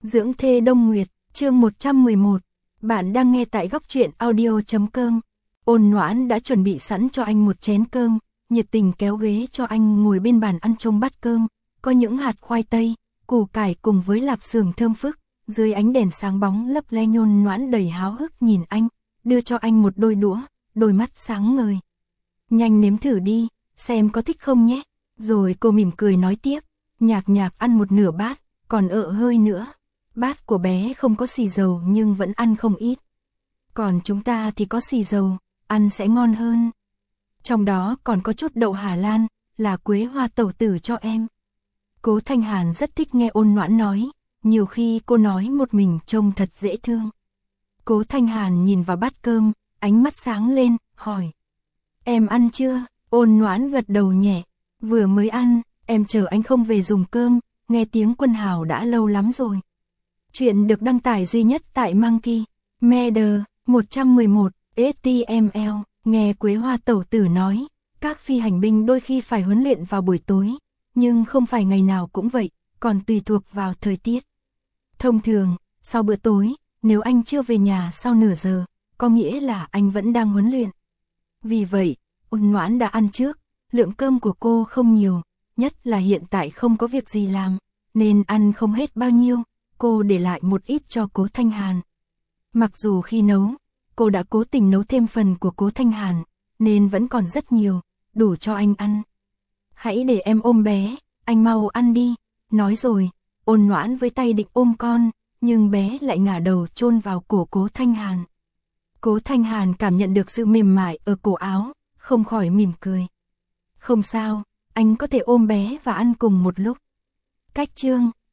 Dưỡng thê Đông Nguyệt, chương 111. Bạn đang nghe tại góc truyện audio.com. Ôn Noãn đã chuẩn bị sẵn cho anh một chén cơm, nhiệt tình kéo ghế cho anh ngồi bên bàn ăn trong bát cơm, có những hạt khoai tây, củ cải cùng với lạp xưởng thơm phức, dưới ánh đèn sáng bóng lấp le. Ôn Noãn đầy háo hức nhìn anh, đưa cho anh một đôi đũa, đôi mắt sáng ngời. Nhanh nếm thử đi, xem có thích không nhé. Rồi cô mỉm cười nói tiếp, nhạc nhạc ăn một nửa bát, còn hơi nữa. Bát của bé không có xì dầu nhưng vẫn ăn không ít. Còn chúng ta thì có xì dầu, ăn sẽ ngon hơn. Trong đó còn có chút đậu Hà Lan, là quế hoa tẩu tử cho em. Cố Thanh Hàn rất thích nghe Ôn Noãn nói, nhiều khi cô nói một mình trông thật dễ thương. Cố Thanh Hàn nhìn vào bát cơm, ánh mắt sáng lên, hỏi. Em ăn chưa? Ôn Noãn gật đầu nhẹ. Vừa mới ăn, em chờ anh không về dùng cơm, nghe tiếng Quân Hào đã lâu lắm rồi. Chuyện được đăng tải duy nhất tại Monkey Media 111 HTML. Nghe Quế Hoa tẩu tử nói, các phi hành binh đôi khi phải huấn luyện vào buổi tối, nhưng không phải ngày nào cũng vậy, còn tùy thuộc vào thời tiết. Thông thường, sau bữa tối, nếu anh chưa về nhà sau nửa giờ, có nghĩa là anh vẫn đang huấn luyện. Vì vậy, Ôn Noãn đã ăn trước, lượng cơm của cô không nhiều, nhất là hiện tại không có việc gì làm, nên ăn không hết bao nhiêu, cô để lại một ít cho Cố Thanh Hàn. Mặc dù khi nấu, cô đã cố tình nấu thêm phần của Cố Thanh Hàn, nên vẫn còn rất nhiều, đủ cho anh ăn. Hãy để em ôm bé, anh mau ăn đi. Nói rồi, Ôn Noãn với tay định ôm con, nhưng bé lại ngả đầu chôn vào cổ Cố Thanh Hàn. Cố Thanh Hàn cảm nhận được sự mềm mại ở cổ áo, không khỏi mỉm cười. Không sao, anh có thể ôm bé và ăn cùng một lúc. Cách chương,